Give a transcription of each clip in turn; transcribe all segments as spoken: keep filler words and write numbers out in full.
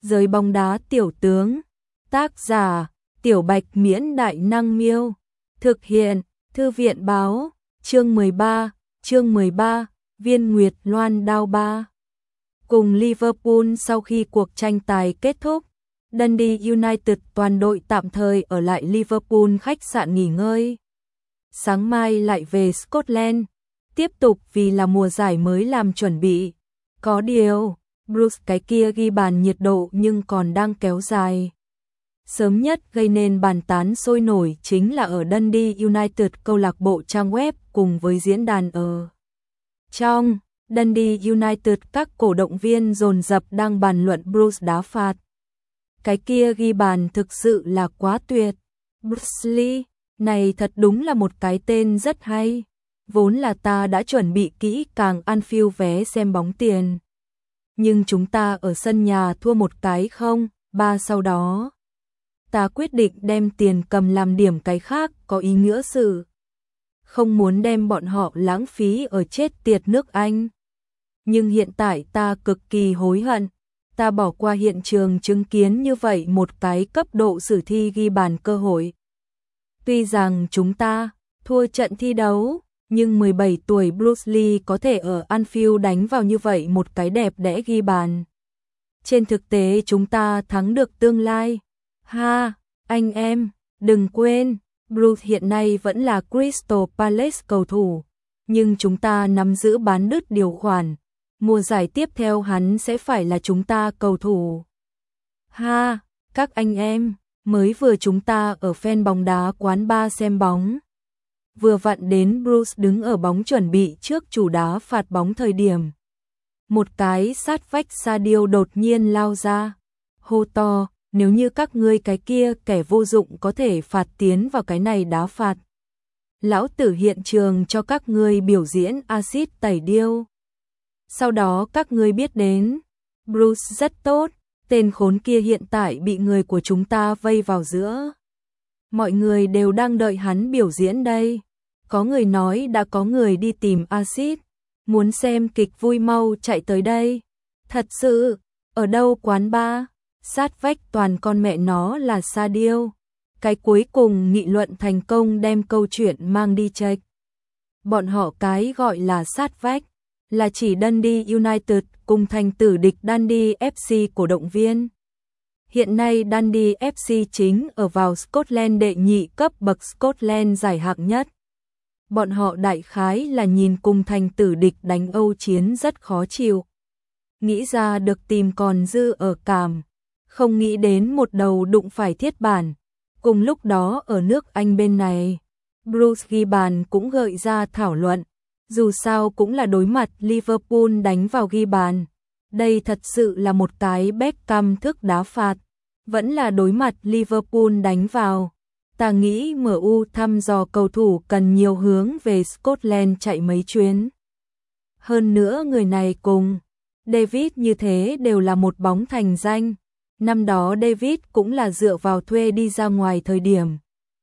Giới bóng đá tiểu tướng. Tác giả: Tiểu Bạch Miễn Đại Năng Miêu. Thực hiện: Thư viện báo. Chương mười ba, chương mười ba, Viên Nguyệt Loan đao ba. Cùng Liverpool sau khi cuộc tranh tài kết thúc, Dundee United toàn đội tạm thời ở lại Liverpool khách sạn nghỉ ngơi. Sáng mai lại về Scotland, tiếp tục vì là mùa giải mới làm chuẩn bị. Có điều, Bruce cái kia ghi bàn nhiệt độ nhưng còn đang kéo dài. Sớm nhất gây nên bàn tán sôi nổi chính là ở Dundee United câu lạc bộ trang web cùng với diễn đàn ở trong. Dundee United các cổ động viên dồn dập đang bàn luận Bruce đá phạt. Cái kia ghi bàn thực sự là quá tuyệt. Bruce Lee, này thật đúng là một cái tên rất hay. Vốn là ta đã chuẩn bị kỹ càng Anfield vé xem bóng tiền. Nhưng chúng ta ở sân nhà thua một cái không, ba sau đó. Ta quyết định đem tiền cầm làm điểm cái khác có ý nghĩa sự. Không muốn đem bọn họ lãng phí ở chết tiệt nước Anh. Nhưng hiện tại ta cực kỳ hối hận. Ta bỏ qua hiện trường chứng kiến như vậy một cái cấp độ sử thi ghi bàn cơ hội. Tuy rằng chúng ta thua trận thi đấu, nhưng mười bảy tuổi Bruce Lee có thể ở Anfield đánh vào như vậy một cái đẹp đẽ ghi bàn. Trên thực tế chúng ta thắng được tương lai. Ha, anh em, đừng quên, Bruce hiện nay vẫn là Crystal Palace cầu thủ, nhưng chúng ta nắm giữ bán đứt điều khoản. Mùa giải tiếp theo hắn sẽ phải là chúng ta cầu thủ. Ha, các anh em, mới vừa chúng ta ở fan bóng đá quán bar xem bóng. Vừa vặn đến Bruce đứng ở bóng chuẩn bị trước chủ đá phạt bóng thời điểm. Một cái sát vách Sadio đột nhiên lao ra. Hô to, nếu như các ngươi cái kia kẻ vô dụng có thể phạt tiến vào cái này đá phạt. Lão tử hiện trường cho các ngươi biểu diễn axit tẩy điêu. Sau đó các ngươi biết đến, Bruce rất tốt, tên khốn kia hiện tại bị người của chúng ta vây vào giữa. Mọi người đều đang đợi hắn biểu diễn đây. Có người nói đã có người đi tìm axit, muốn xem kịch vui mau chạy tới đây. Thật sự, ở đâu quán bar, sát vách toàn con mẹ nó là Sadio. Cái cuối cùng nghị luận thành công đem câu chuyện mang đi chệch. Bọn họ cái gọi là sát vách là chỉ Dundee United cùng thành tử địch Dundee ép xê cổ động viên. Hiện nay Dundee ép xê chính ở vào Scotland đệ nhị cấp bậc Scotland giải hạng nhất. Bọn họ đại khái là nhìn cùng thành tử địch đánh Âu chiến rất khó chịu. Nghĩ ra được tìm còn dư ở cảm, không nghĩ đến một đầu đụng phải thiết bản. Cùng lúc đó ở nước Anh bên này, Bruce ghi bàn cũng gợi ra thảo luận. Dù sao cũng là đối mặt Liverpool đánh vào ghi bàn. Đây thật sự là một cái Beckham thức đá phạt. Vẫn là đối mặt Liverpool đánh vào. Ta nghĩ em u thăm dò cầu thủ cần nhiều hướng về Scotland chạy mấy chuyến. Hơn nữa người này cùng David như thế đều là một bóng thành danh. Năm đó David cũng là dựa vào thuê đi ra ngoài thời điểm.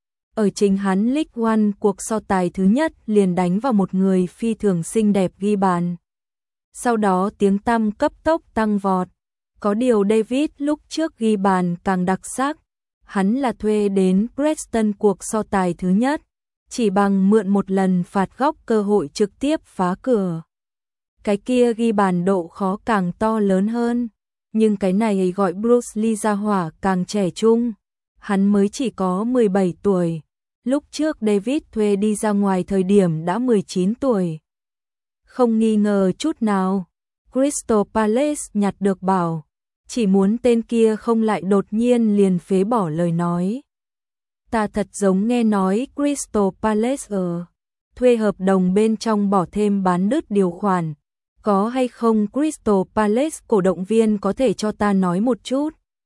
Ở chính hắn League One cuộc so tài thứ nhất liền đánh vào một người phi thường xinh đẹp ghi bàn. Sau đó tiếng tăm cấp tốc tăng vọt. Có điều David lúc trước ghi bàn càng đặc sắc. Hắn là thuê đến Preston cuộc so tài thứ nhất, chỉ bằng mượn một lần phạt góc cơ hội trực tiếp phá cửa. Cái kia ghi bàn độ khó càng to lớn hơn, nhưng cái này gọi Bruce Lee ra hỏa càng trẻ trung. Hắn mới chỉ có mười bảy tuổi, lúc trước David thuê đi ra ngoài thời điểm đã mười chín tuổi. Không nghi ngờ chút nào, Crystal Palace nhặt được bảo, chỉ muốn tên kia không lại đột nhiên liền phế bỏ lời nói. Ta thật giống nghe nói Crystal Palace ở thuê hợp đồng bên trong bỏ thêm bán đứt điều khoản. Có hay không Crystal Palace cổ động viên có thể cho ta nói một chút?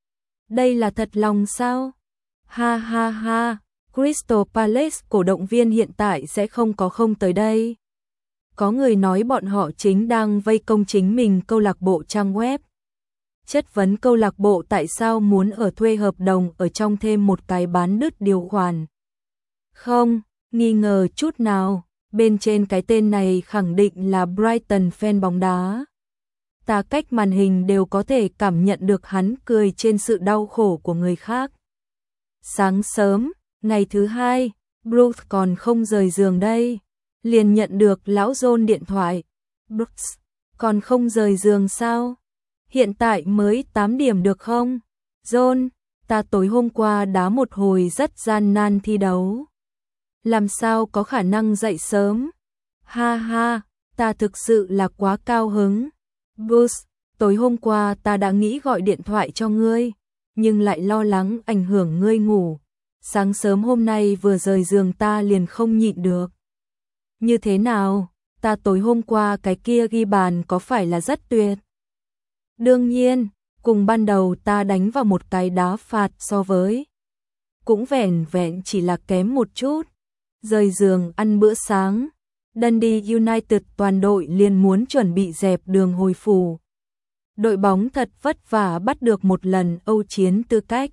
Đây là thật lòng sao? Ha ha ha, Crystal Palace cổ động viên hiện tại sẽ không có không tới đây. Có người nói bọn họ chính đang vây công chính mình câu lạc bộ trang web. Chất vấn câu lạc bộ tại sao muốn ở thuê hợp đồng ở trong thêm một cái bán đứt điều khoản. Không, nghi ngờ chút nào, bên trên cái tên này khẳng định là Brighton fan bóng đá. Ta cách màn hình đều có thể cảm nhận được hắn cười trên sự đau khổ của người khác. Sáng sớm, ngày thứ hai, Bruce còn không rời giường đây, liền nhận được lão John điện thoại. Bruce, còn không rời giường sao? Hiện tại mới tám điểm được không? John, ta tối hôm qua đá một hồi rất gian nan thi đấu. Làm sao có khả năng dậy sớm? Ha ha, ta thực sự là quá cao hứng. Bruce, tối hôm qua ta đã nghĩ gọi điện thoại cho ngươi, nhưng lại lo lắng ảnh hưởng ngươi ngủ. Sáng sớm hôm nay vừa rời giường ta liền không nhịn được. Như thế nào? Ta tối hôm qua cái kia ghi bàn có phải là rất tuyệt? Đương nhiên, cùng ban đầu ta đánh vào một cái đá phạt so với. Cũng vẻn vẹn chỉ là kém một chút. Rời giường ăn bữa sáng, Dundee United toàn đội liền muốn chuẩn bị dẹp đường hồi phủ. Đội bóng thật vất vả bắt được một lần Âu chiến tư cách.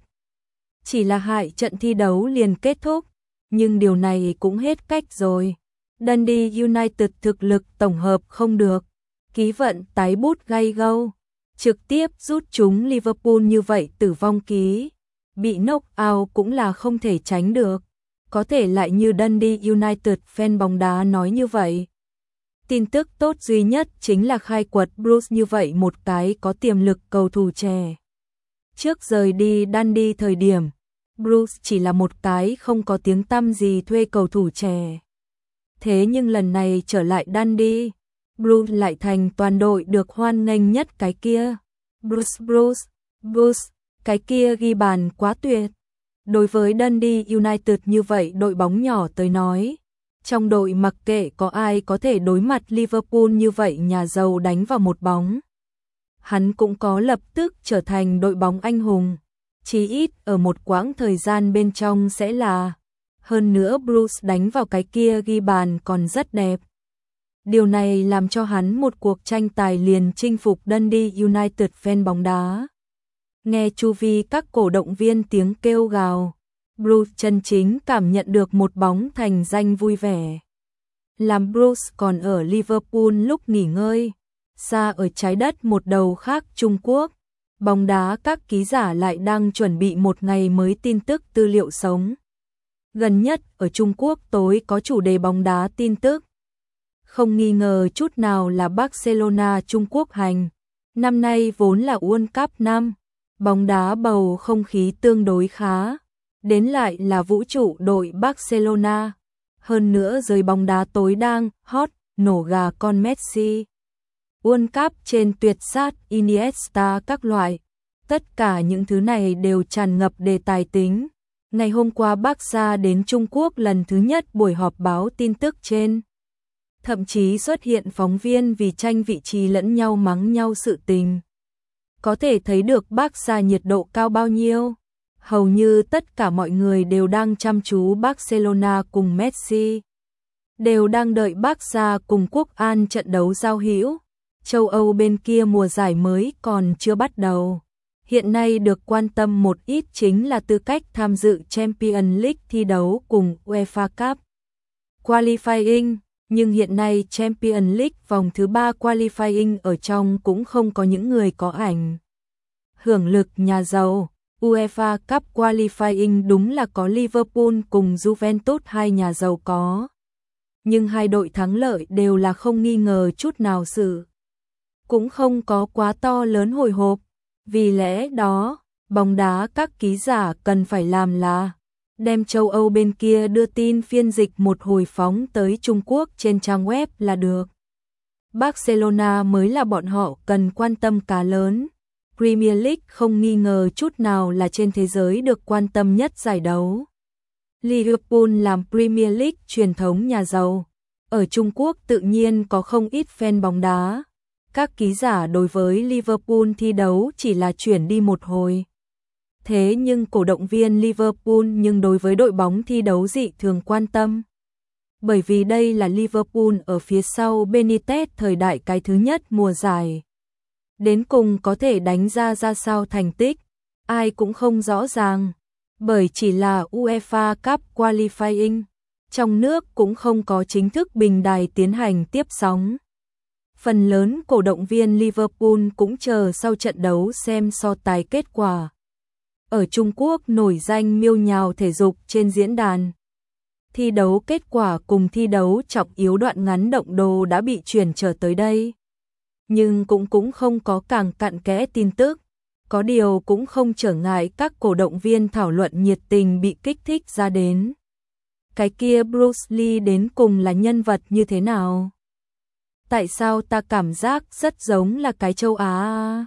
Chỉ là hại trận thi đấu liền kết thúc, nhưng điều này cũng hết cách rồi. Dundee United thực lực tổng hợp không được, ký vận tái bút gay gâu, trực tiếp rút chúng Liverpool như vậy tử vong ký, bị knock out cũng là không thể tránh được. Có thể lại như Dundee United fan bóng đá nói như vậy. Tin tức tốt duy nhất chính là khai quật Bruce như vậy một cái có tiềm lực cầu thủ trẻ. Trước rời đi Dundee thời điểm, Bruce chỉ là một cái không có tiếng tăm gì thuê cầu thủ trẻ. Thế nhưng lần này trở lại Dundee, Bruce lại thành toàn đội được hoan nghênh nhất cái kia. Bruce, Bruce, Bruce, cái kia ghi bàn quá tuyệt. Đối với Dundee United như vậy đội bóng nhỏ tới nói, trong đội mặc kệ có ai có thể đối mặt Liverpool như vậy nhà giàu đánh vào một bóng. Hắn cũng có lập tức trở thành đội bóng anh hùng, chí ít ở một quãng thời gian bên trong sẽ là. Hơn nữa Bruce đánh vào cái kia ghi bàn còn rất đẹp. Điều này làm cho hắn một cuộc tranh tài liền chinh phục Dundee United fan bóng đá. Nghe chu vi các cổ động viên tiếng kêu gào, Bruce chân chính cảm nhận được một bóng thành danh vui vẻ. Làm Bruce còn ở Liverpool lúc nghỉ ngơi, xa ở trái đất một đầu khác Trung Quốc, bóng đá các ký giả lại đang chuẩn bị một ngày mới tin tức tư liệu sống. Gần nhất ở Trung Quốc tối có chủ đề bóng đá tin tức. Không nghi ngờ chút nào là Barcelona Trung Quốc hành. Năm nay vốn là World Cup năm, bóng đá bầu không khí tương đối khá. Đến lại là vũ trụ đội Barcelona. Hơn nữa giới bóng đá tối đang hot, nổ gà con Messi. World Cup trên tuyệt sát Iniesta các loại. Tất cả những thứ này đều tràn ngập đề tài tính. Ngày hôm qua Barca đến Trung Quốc lần thứ nhất buổi họp báo tin tức trên. Thậm chí xuất hiện phóng viên vì tranh vị trí lẫn nhau mắng nhau sự tình. Có thể thấy được Barca nhiệt độ cao bao nhiêu. Hầu như tất cả mọi người đều đang chăm chú Barcelona cùng Messi. Đều đang đợi Barca cùng Quốc An trận đấu giao hữu. Châu Âu bên kia mùa giải mới còn chưa bắt đầu. Hiện nay được quan tâm một ít chính là tư cách tham dự Champions League thi đấu cùng UEFA Cup Qualifying, nhưng hiện nay Champions League vòng thứ ba Qualifying ở trong cũng không có những người có ảnh hưởng lực nhà giàu. UEFA Cup Qualifying đúng là có Liverpool cùng Juventus hai nhà giàu có. Nhưng hai đội thắng lợi đều là không nghi ngờ chút nào sự. Cũng không có quá to lớn hồi hộp. Vì lẽ đó, bóng đá các ký giả cần phải làm là đem châu Âu bên kia đưa tin phiên dịch một hồi phóng tới Trung Quốc trên trang web là được. Barcelona mới là bọn họ cần quan tâm cá lớn. Premier League không nghi ngờ chút nào là trên thế giới được quan tâm nhất giải đấu. Liverpool làm Premier League truyền thống nhà giàu. Ở Trung Quốc tự nhiên có không ít fan bóng đá. Các ký giả đối với Liverpool thi đấu chỉ là chuyển đi một hồi. Thế nhưng cổ động viên Liverpool nhưng đối với đội bóng thi đấu dị thường quan tâm. Bởi vì đây là Liverpool ở phía sau Benitez thời đại cái thứ nhất mùa giải. Đến cùng có thể đánh ra ra sao thành tích, ai cũng không rõ ràng. Bởi chỉ là UEFA Cup Qualifying, trong nước cũng không có chính thức bình đài tiến hành tiếp sóng. Phần lớn cổ động viên Liverpool cũng chờ sau trận đấu xem so tài kết quả. Ở Trung Quốc nổi danh miêu nhào thể dục trên diễn đàn. Thi đấu kết quả cùng thi đấu trọng yếu đoạn ngắn động đồ đã bị chuyển trở tới đây. Nhưng cũng cũng không có càng cặn kẽ tin tức. Có điều cũng không trở ngại các cổ động viên thảo luận nhiệt tình bị kích thích ra đến. Cái kia Bruce Lee đến cùng là nhân vật như thế nào? Tại sao ta cảm giác rất giống là cái châu Á?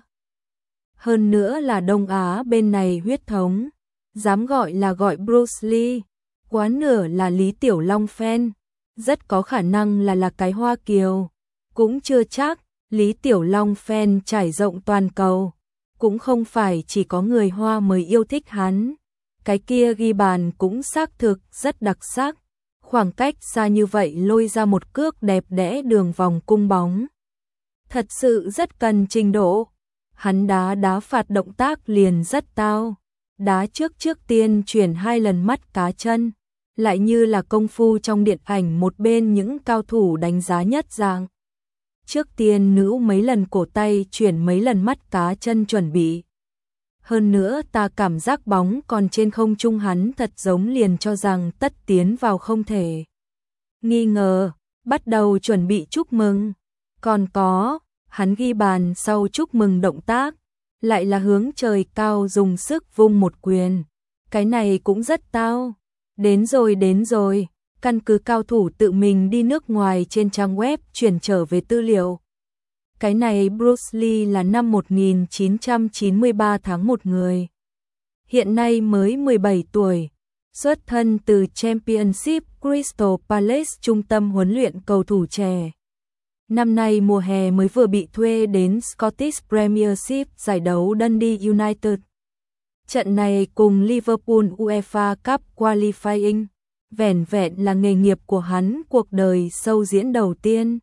Hơn nữa là Đông Á bên này huyết thống. Dám gọi là gọi Bruce Lee. Quá nửa là Lý Tiểu Long fan. Rất có khả năng là là cái Hoa Kiều. Cũng chưa chắc, Lý Tiểu Long fan trải rộng toàn cầu. Cũng không phải chỉ có người Hoa mới yêu thích hắn. Cái kia ghi bàn cũng xác thực rất đặc sắc. Khoảng cách xa như vậy lôi ra một cước đẹp đẽ đường vòng cung bóng. Thật sự rất cần trình độ. Hắn đá đá phạt động tác liền rất tao. Đá trước trước tiên chuyển hai lần mắt cá chân. Lại như là công phu trong điện ảnh một bên những cao thủ đánh giá nhất dạng. Trước tiên nữ mấy lần cổ tay chuyển mấy lần mắt cá chân chuẩn bị. Hơn nữa ta cảm giác bóng còn trên không trung hắn thật giống liền cho rằng tất tiến vào không thể. Nghi ngờ, bắt đầu chuẩn bị chúc mừng. Còn có, hắn ghi bàn sau chúc mừng động tác, lại là hướng trời cao dùng sức vung một quyền. Cái này cũng rất tao. Đến rồi đến rồi, căn cứ cao thủ tự mình đi nước ngoài trên trang web chuyển trở về tư liệu. Cái này Bruce Lee là năm một nghìn chín trăm chín mươi ba tháng một người. Hiện nay mới mười bảy tuổi, xuất thân từ Championship Crystal Palace trung tâm huấn luyện cầu thủ trẻ. Năm nay mùa hè mới vừa bị thuê đến Scottish Premiership giải đấu Dundee United. Trận này cùng Liverpool UEFA Cup Qualifying, vẻn vẹn là nghề nghiệp của hắn cuộc đời sâu diễn đầu tiên.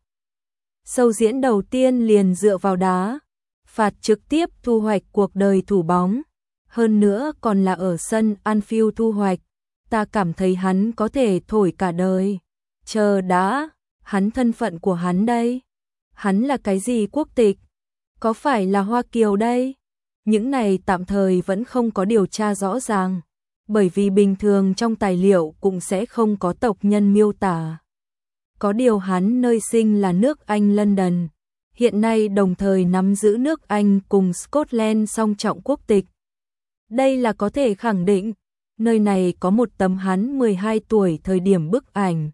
Sâu diễn đầu tiên liền dựa vào đá, phạt trực tiếp thu hoạch cuộc đời thủ bóng. Hơn nữa còn là ở sân Anfield thu hoạch. Ta cảm thấy hắn có thể thổi cả đời. Chờ đã, hắn thân phận của hắn đây. Hắn là cái gì quốc tịch? Có phải là Hoa Kiều đây? Những này tạm thời vẫn không có điều tra rõ ràng. Bởi vì bình thường trong tài liệu cũng sẽ không có tộc nhân miêu tả. Có điều hắn nơi sinh là nước Anh London. Hiện nay đồng thời nắm giữ nước Anh cùng Scotland song trọng quốc tịch. Đây là có thể khẳng định. Nơi này có một tấm hắn mười hai tuổi thời điểm bức ảnh.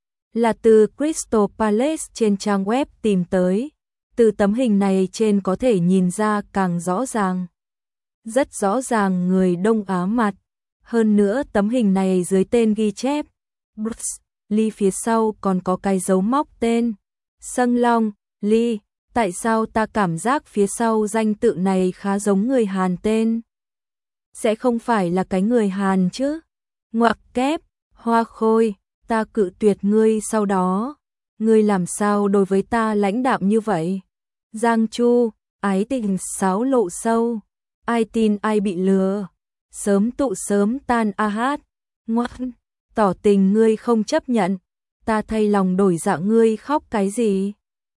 Là từ Crystal Palace trên trang web tìm tới. Từ tấm hình này trên có thể nhìn ra càng rõ ràng. Rất rõ ràng người Đông Á mặt. Hơn nữa tấm hình này dưới tên ghi chép Bruce Lee phía sau còn có cái dấu móc tên Sung Long Lee. Tại sao ta cảm giác phía sau danh tự này khá giống người Hàn tên? Sẽ không phải là cái người Hàn chứ? Ngoặc kép, Hoa Khôi, ta cự tuyệt ngươi sau đó. Ngươi làm sao đối với ta lãnh đạm như vậy? Giang Chu, ái tình sáo lộ sâu. Ai tin ai bị lừa? Sớm tụ sớm tan a hát. Ngoan, tỏ tình ngươi không chấp nhận. Ta thay lòng đổi dạ ngươi khóc cái gì?